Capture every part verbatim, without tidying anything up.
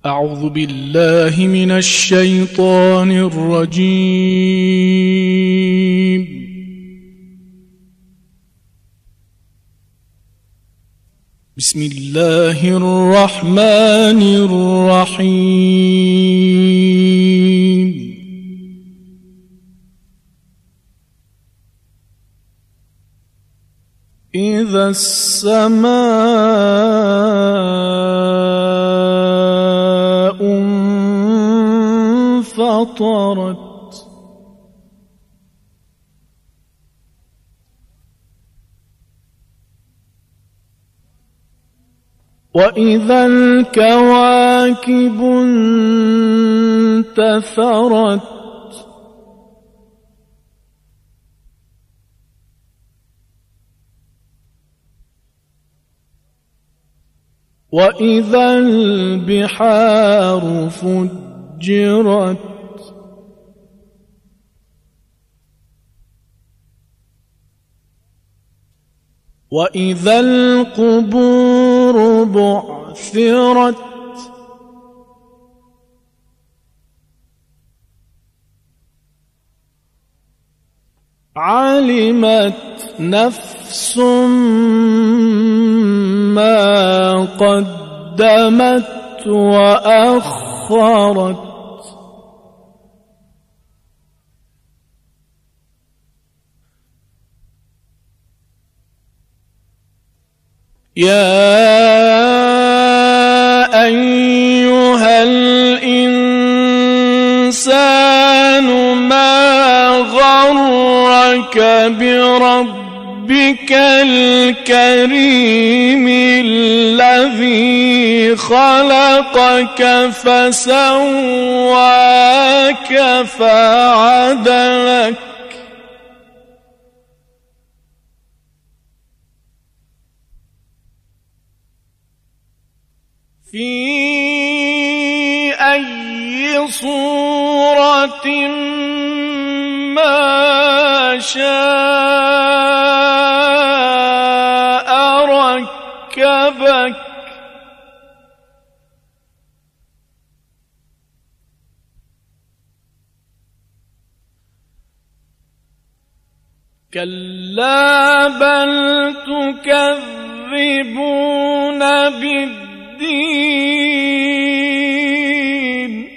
أعوذ بالله من الشيطان الرجيم. بسم الله الرحمن الرحيم. إذا السماء انفطرت وإذا الكواكب انتثرت وإذا البحار فجرت وإذا القبور بعثرت علمت نفس ما قدمت وأخرت يا أيها الإنسان ما غرك بربك الكريم الذي خلقك فسواك فعدلك في أي صورة ما شاء ركبك كلا بل تكذبون بالدين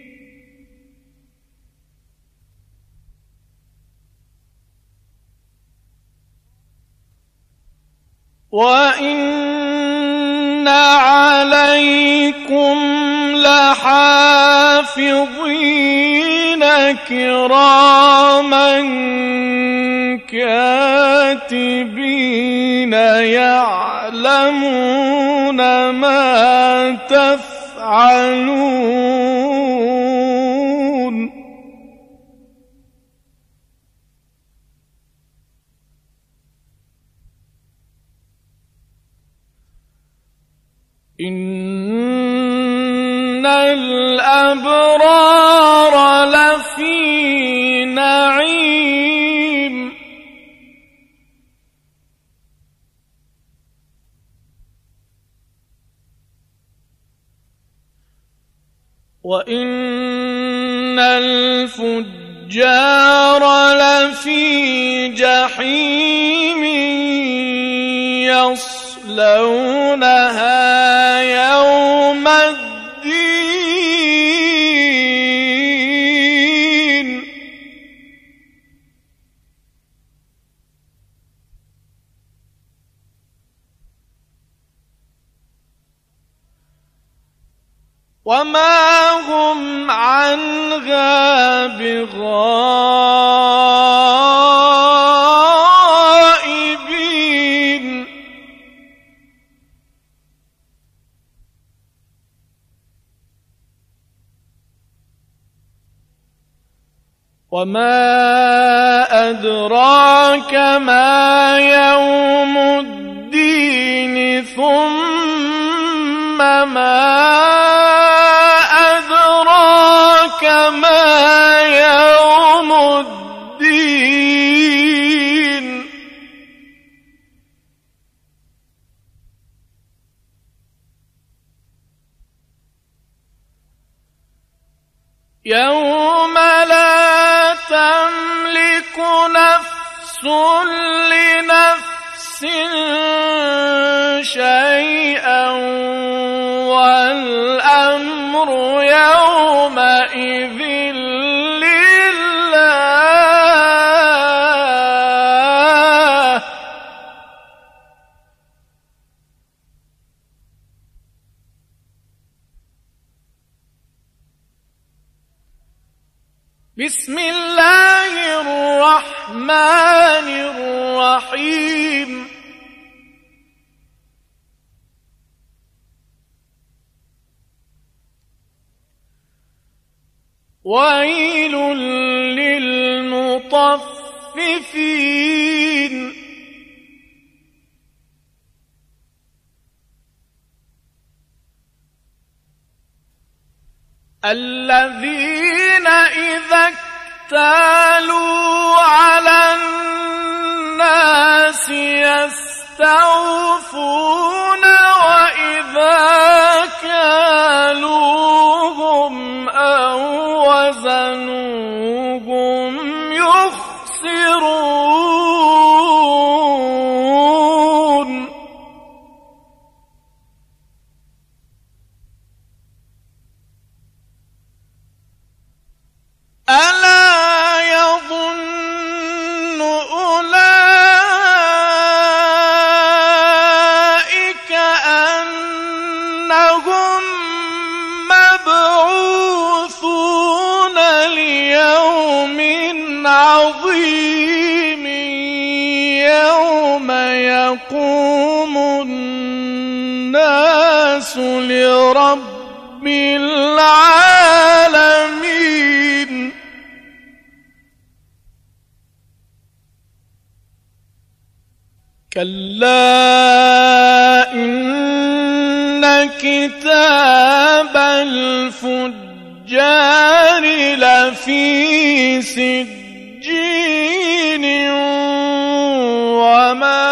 وإن عليكم لحافظين كراما كاتبين يعلمون ما تفعلون إن الأبرار لفي نعيم وإن الفجار لفي جحيم يصلونها يوم الدين وما هم عنها بغائبين وما أدراك ما يوم الدين ثم ما أدراك ما يوم الدين يوم لا تملك نفس لنفس شيئا والأمر يومئذ لله. بسم الله الرحمن الرحيم. ويل للمطففين الذين إذا اكتالوا على الناس يستوفون وإذا كالوهم أو وزنوهم يخسرون. ألا يظن أولئك أنهم مبعوثون ليوم عظيم يوم يقوم الناس لرب العالمين. كلا إن كتاب الفجار لفي سجين وما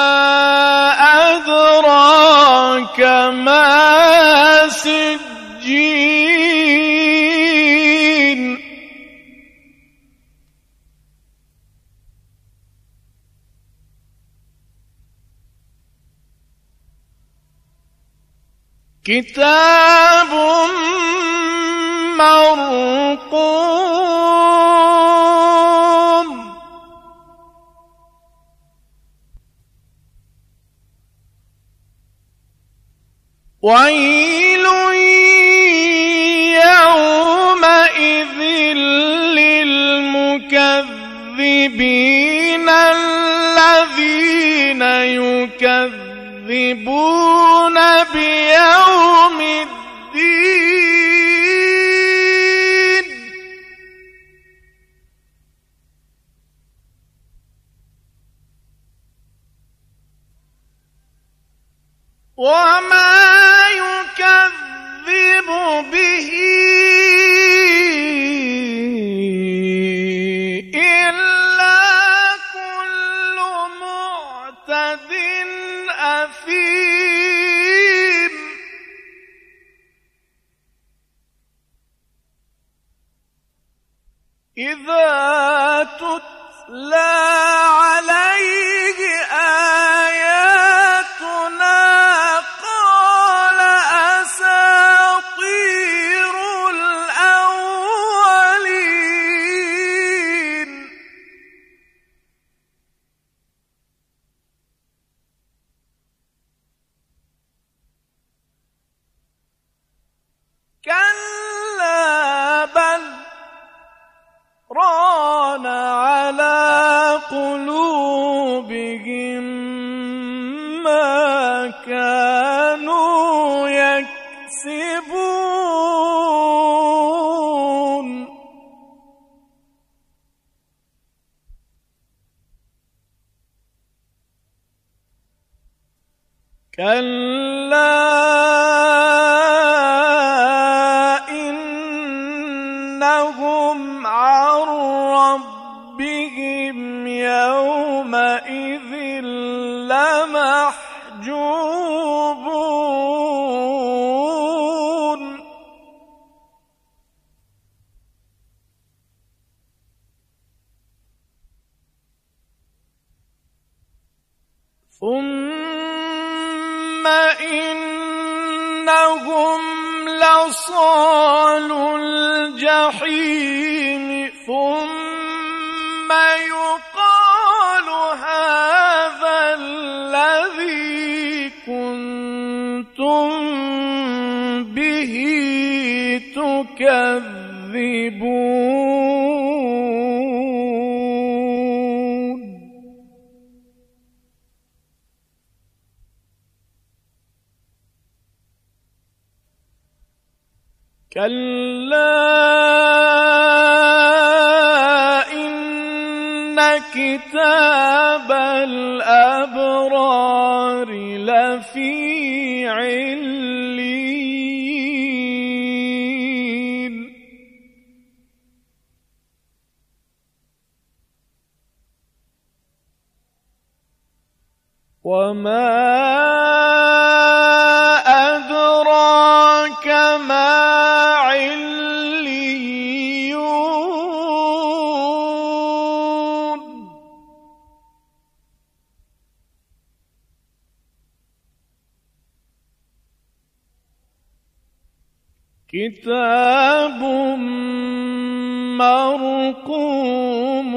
أدراك ما سجين. كتاب مرقوم ويل يومئذ للمكذبين الذين يكذبون بيوم الدين. وما يكذب به إلا كل معتد أثيم. إذا تتلى عليه آياتنا قال أساطير الأولين. كلا بل ران على قلوبهم ما كانوا يكسبون. كلا إنهم عن ربهم يومئذ لمحجوبون. ثم إنهم لصالوا الجحيم ثم يقال هذا الذي كنتم به تكذبون كلا إن كتاب الأبرار لفي عليين وما أدراك ما كتاب مرقوم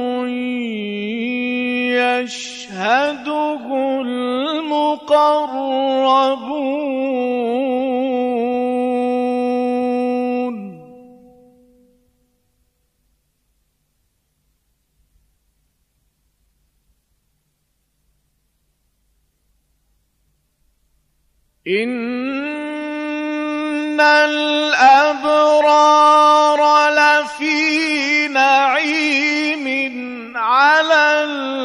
يشهده المقربون إن الأبرار لفي نعيم على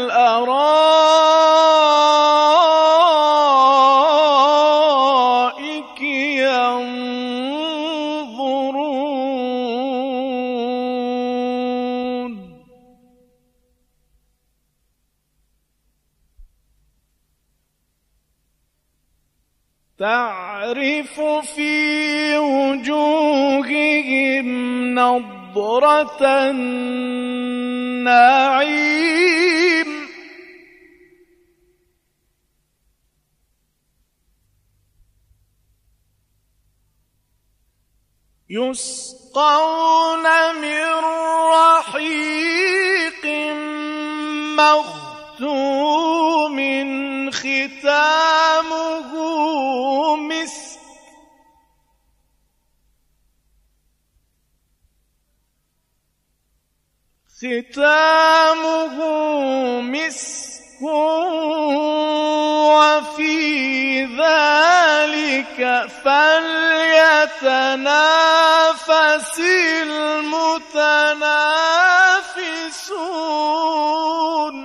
الأرائك ينظرون تعرف في وجوههم نضرة النعيم يسقون من رحيق مختوم ختامه مسك ختامه مسك وفي ذلك فليتنافس المتنافسون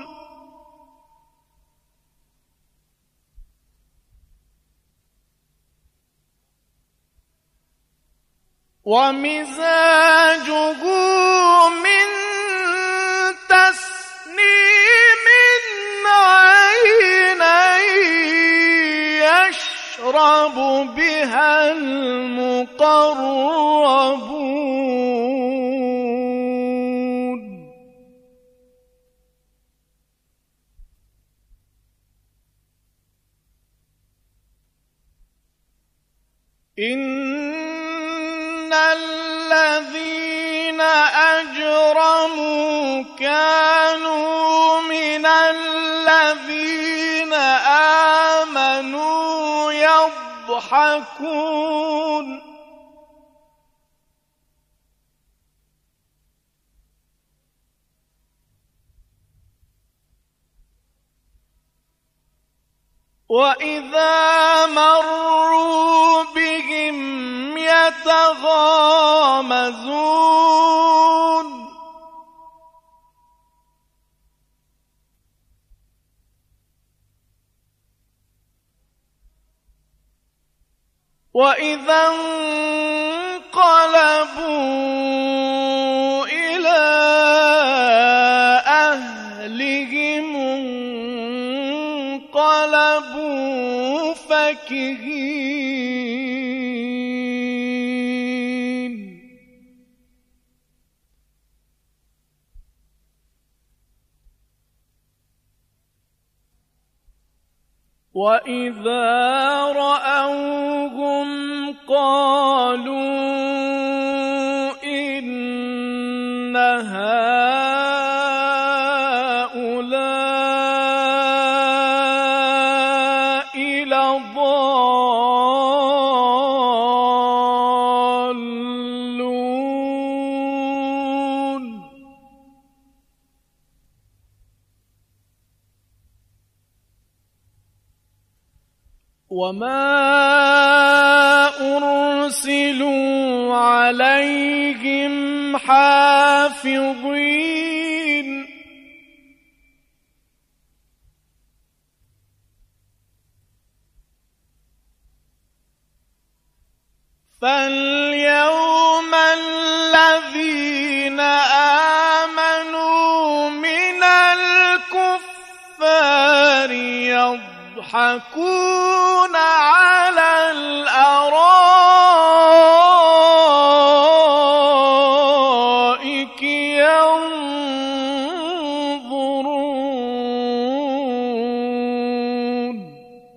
ومزاجه من تسنيم عينا يشرب بها المقربون إن الذين أجرموا كانوا من الذين آمنوا يضحكون وإذا مروا بهم يتغامزون وإذا انقلبوا إلى أهلهم انقلبوا فكهين وإذا رأوهم قالوا إن هؤلاء لضالون وما أرسلوا عليهم حافظين فاليوم الذين آمنوا من الكفار يضحكون على الأرائك ينظرون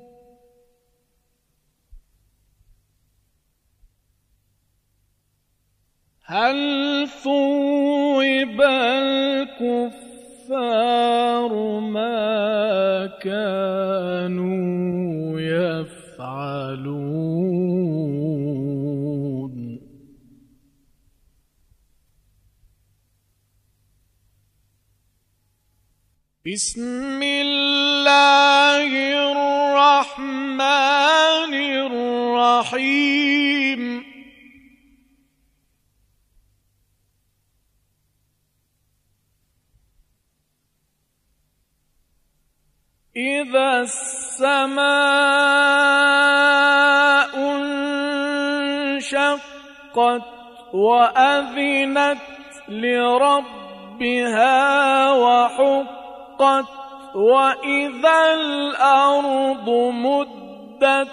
هل ثوب الكفار ما كانوا يفعلون بسم الله الرحمن الرحيم إذا السماء انشقت وأذنت لربها وحقت وإذا الأرض مدت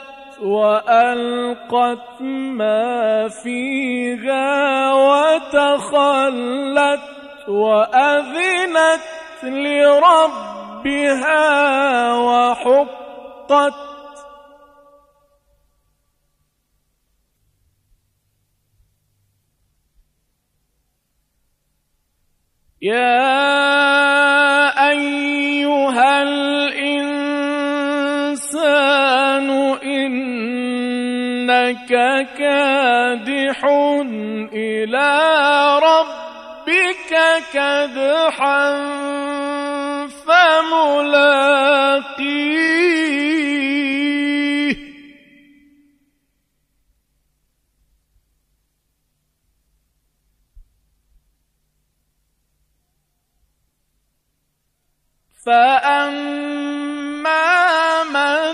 وألقت ما فيها وتخلت وأذنت لربها بها وحقت يا أيها الإنسان إنك كادح إلى ربك كدحا فملاقيه فأما من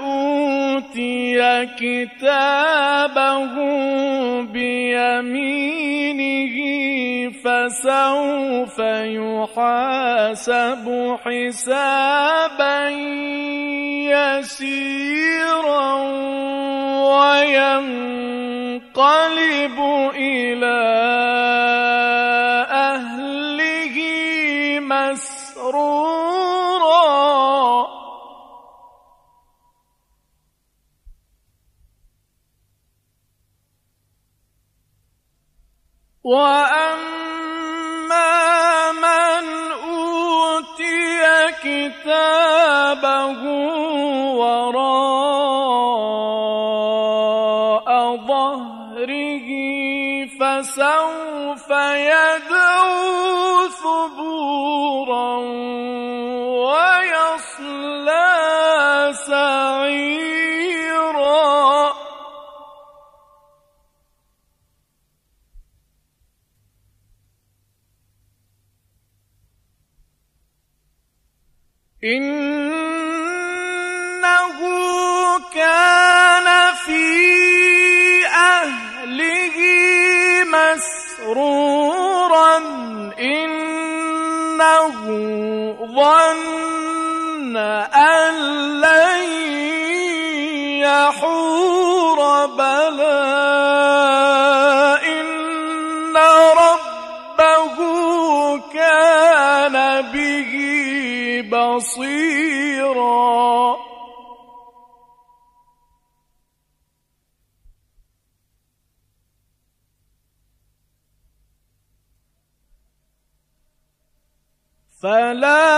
أوتي كتابه بيمينه فسوف يحاسب حسابا يسيرا وينقلب إلى أهله مسرورا وأما من أوتي كتابه وراء ظهره فسوف يدعو ثبورا ويصلى سعيرا إنه كان في أهله مسرورا إنه ظن أن لن يحور بلى إن ربه كان به بصيرا فلا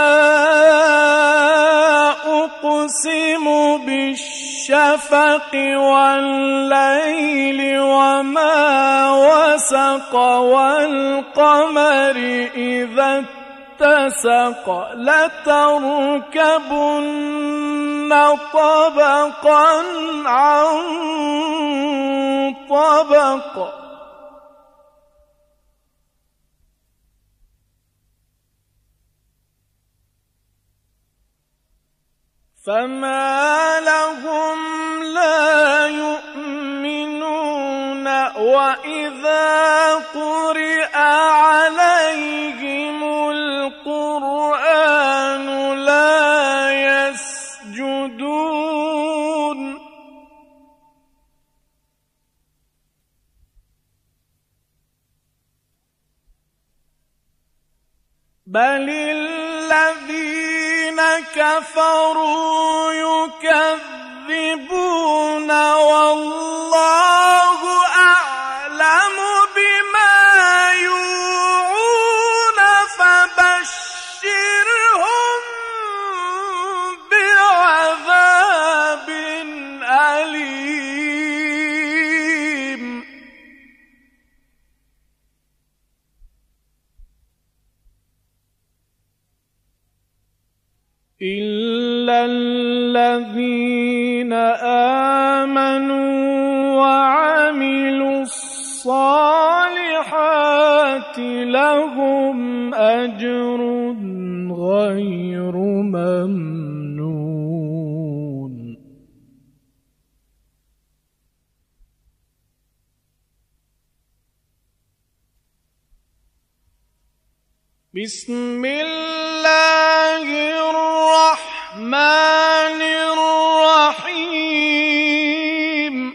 أقسم بالشفق والليل وما وسق والقمر إذا اتسق لتركبن طبقا عن طبق فما لهم لا يؤمنون وإذا قرئ عليهم القرآن لا يسجدون بل الذين كفروا يكذبون والله أعلم بما يوعون فبشرهم بعذاب أليم إلا الذين آمنوا وعملوا الصالحات لهم أجر غير ممنون بسم الله الرحمن الرحيم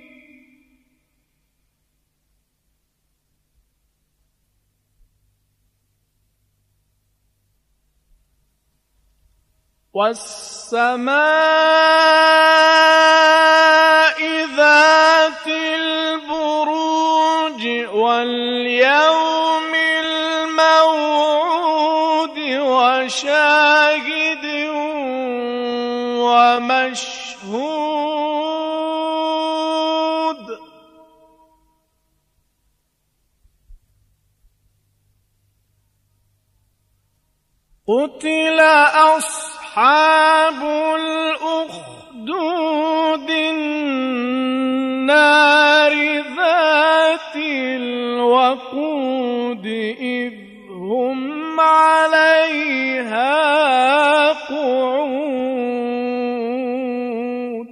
والسماء ذات البروج واليوم الموعود وشاهد ومشهود قتل أصحاب الأخدود النار ذات الوقود إذ هم عليها قعود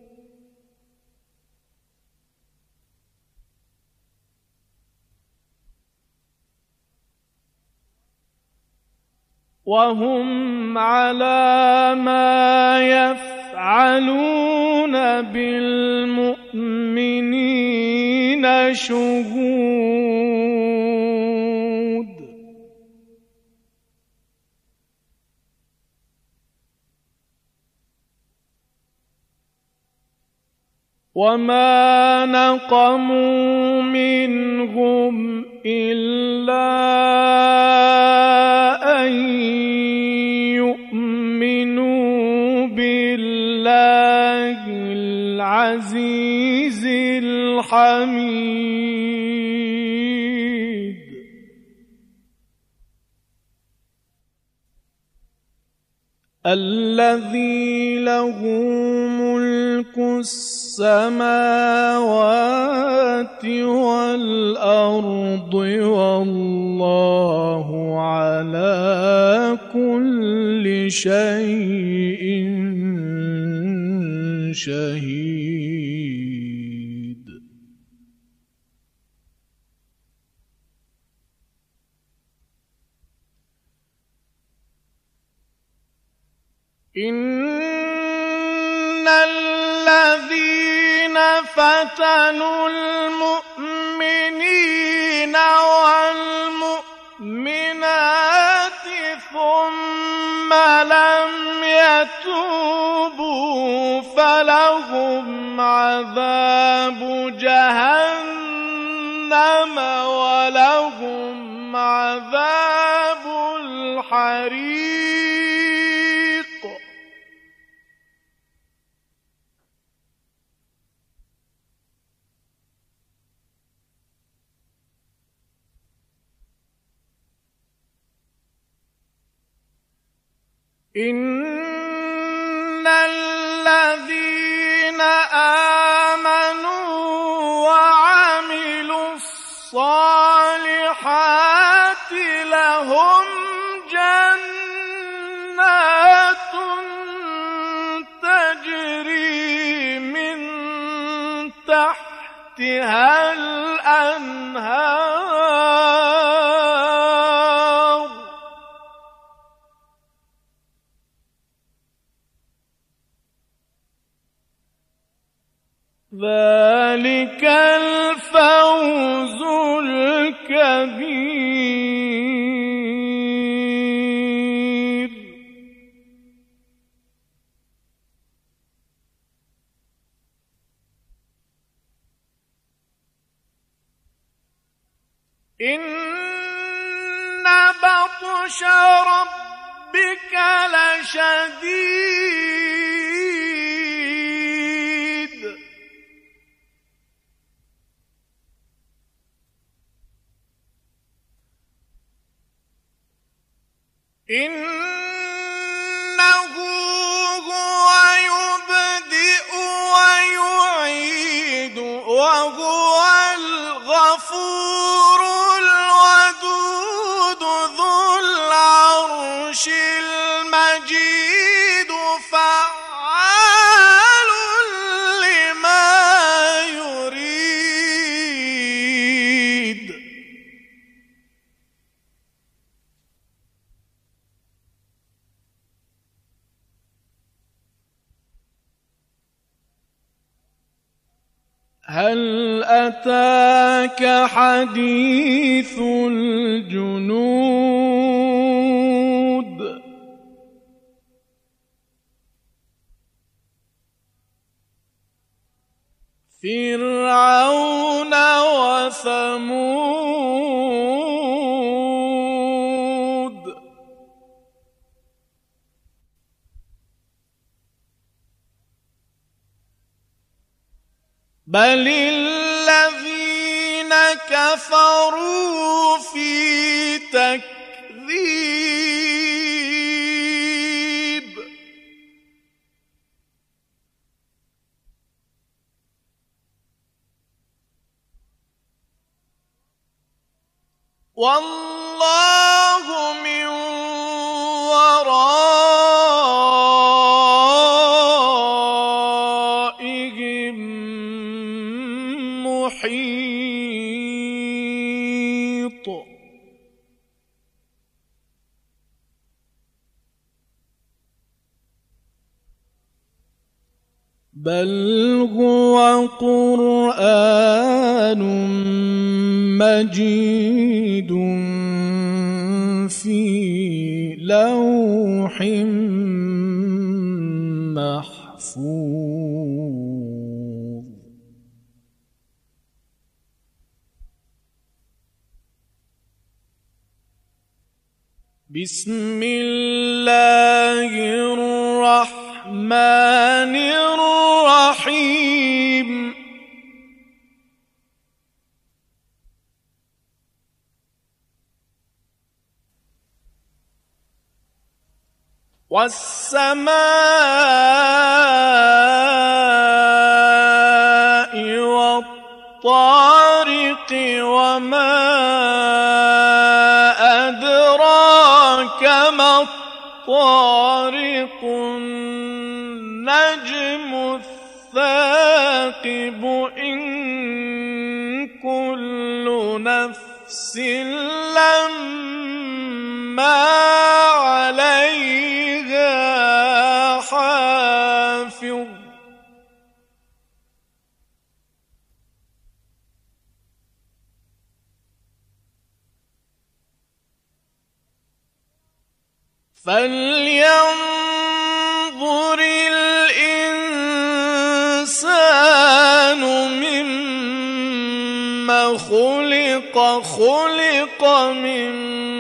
وهم على ما يفعلون بالمؤمنين شهود وما نقموا منهم إلا أن يؤمنوا بالله العزيز الحميد الذي له ملك السماوات والأرض والله على كل شيء شهيد إن الذين فتنوا المؤمنين والمؤمنات ثم لم يتوبوا فلهم عذاب جهنم ولهم فلهم عذاب الحريق إن الذين آمنوا وعملوا الصالحات لهم جنات تجري من تحتها الأنهار ذلك الفوز الكبير إن بطش ربك لشديد إنه هو يبدئ ويعيد وهو الغفور الودود ذو العرش المجيد فعال لما يريد هل أتاك حديث الجنود فرعون وثمود بل الذين كفروا في تكذيب والله من ورائهم محيط بل هو قرآن مجيد في لوح محفوظ بسم الله الرحمن الرحيم والسماء والطارق وما أدراك ما الطارق النجم الثاقب إن كل نفس لما عليها حافظ فلينظر الإنسان مما خلق خلق من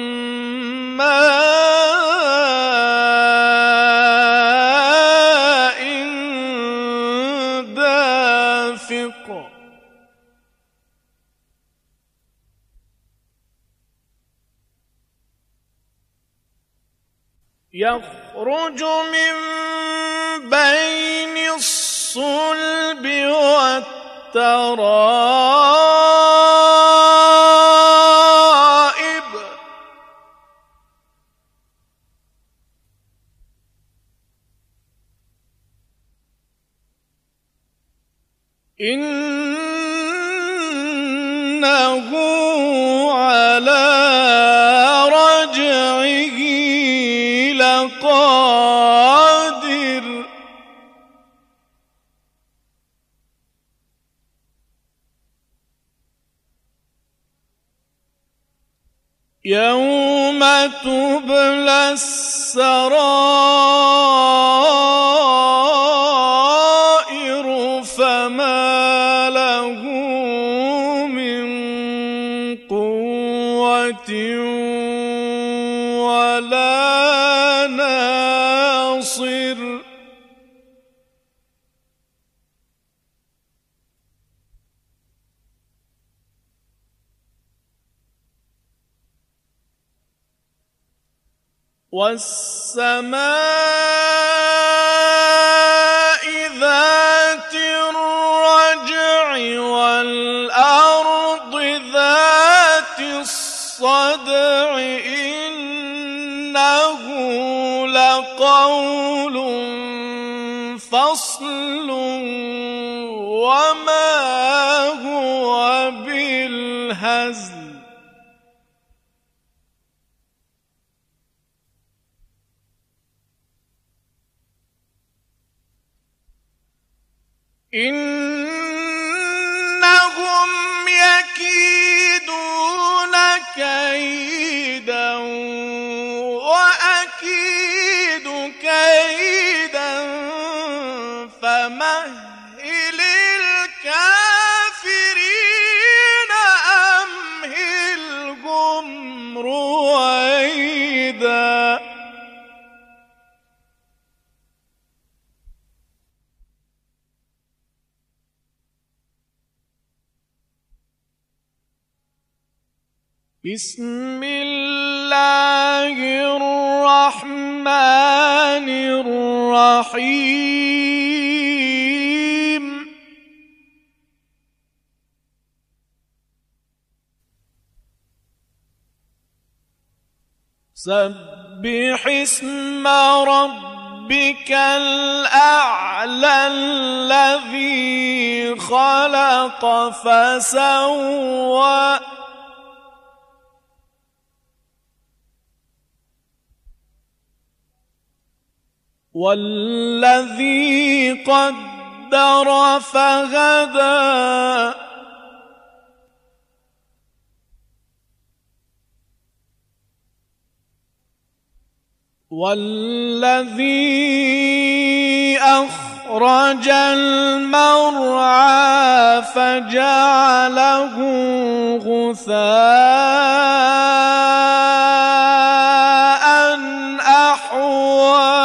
ماء دافق يخرج من بين الصلب والترائب إنه على رجعه لقادر يوم تبلى السرائر فما له من قوة ولا ناصر والسماء ذات الرجع والأرض ذات الصدع إنه لقول فصل وما هو بالهزل إنهم يكيدون كيدا وأكيد كيدا فمهل الكافرين أمهلهم رويدا بسم الله الرحمن الرحيم سبح اسم ربك الأعلى الذي خلق فسوى والذي قدر فهدى والذي أخرج المرعى فجعله غثاء أحوى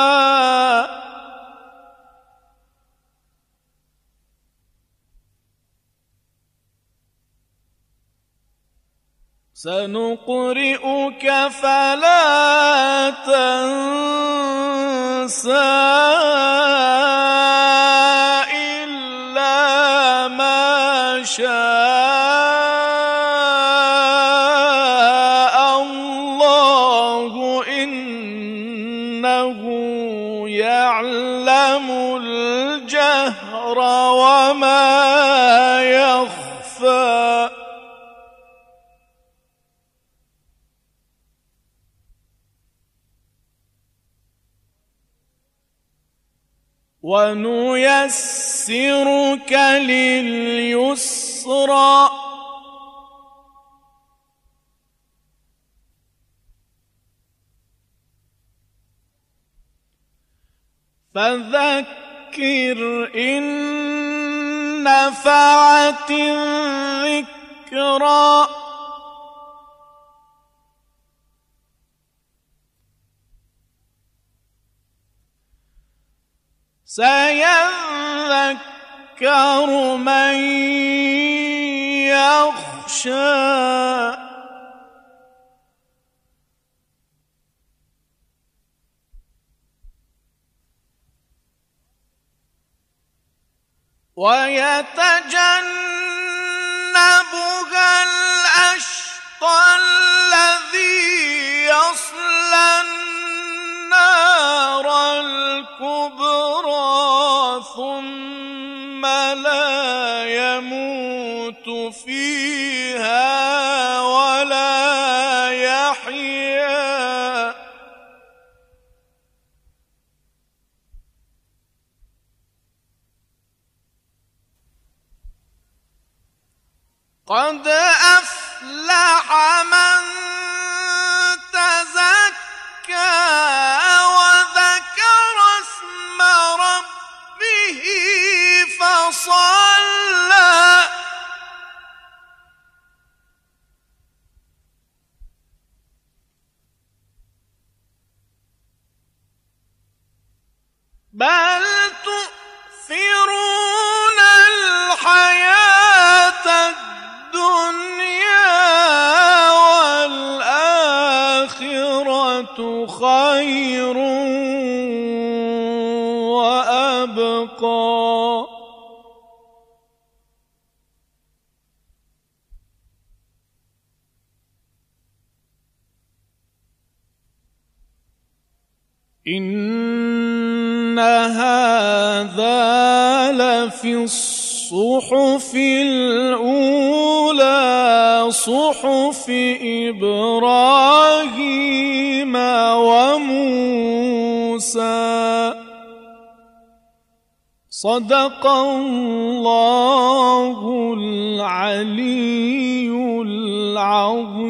سنقرئك فلا تنسى إلا ما شاء الله إنه يعلم الجهر وما يخفى ونيسرك لليسرى فذكر إن نفعت الذكرى ذكرى سيذكر من يخشى ويتجنبها الأشقى الذي يصلى النار الكبرى ثم لا يموت فيها ولا يحيا قد أفلح من تزكى وذكر اسم ربه فصلى بل تؤثرون الحياة الدنيا والآخرة خير وأبقى إن هذا لفي الصحف الأولى صحف إبراهيم وموسى صدق الله العلي العظيم.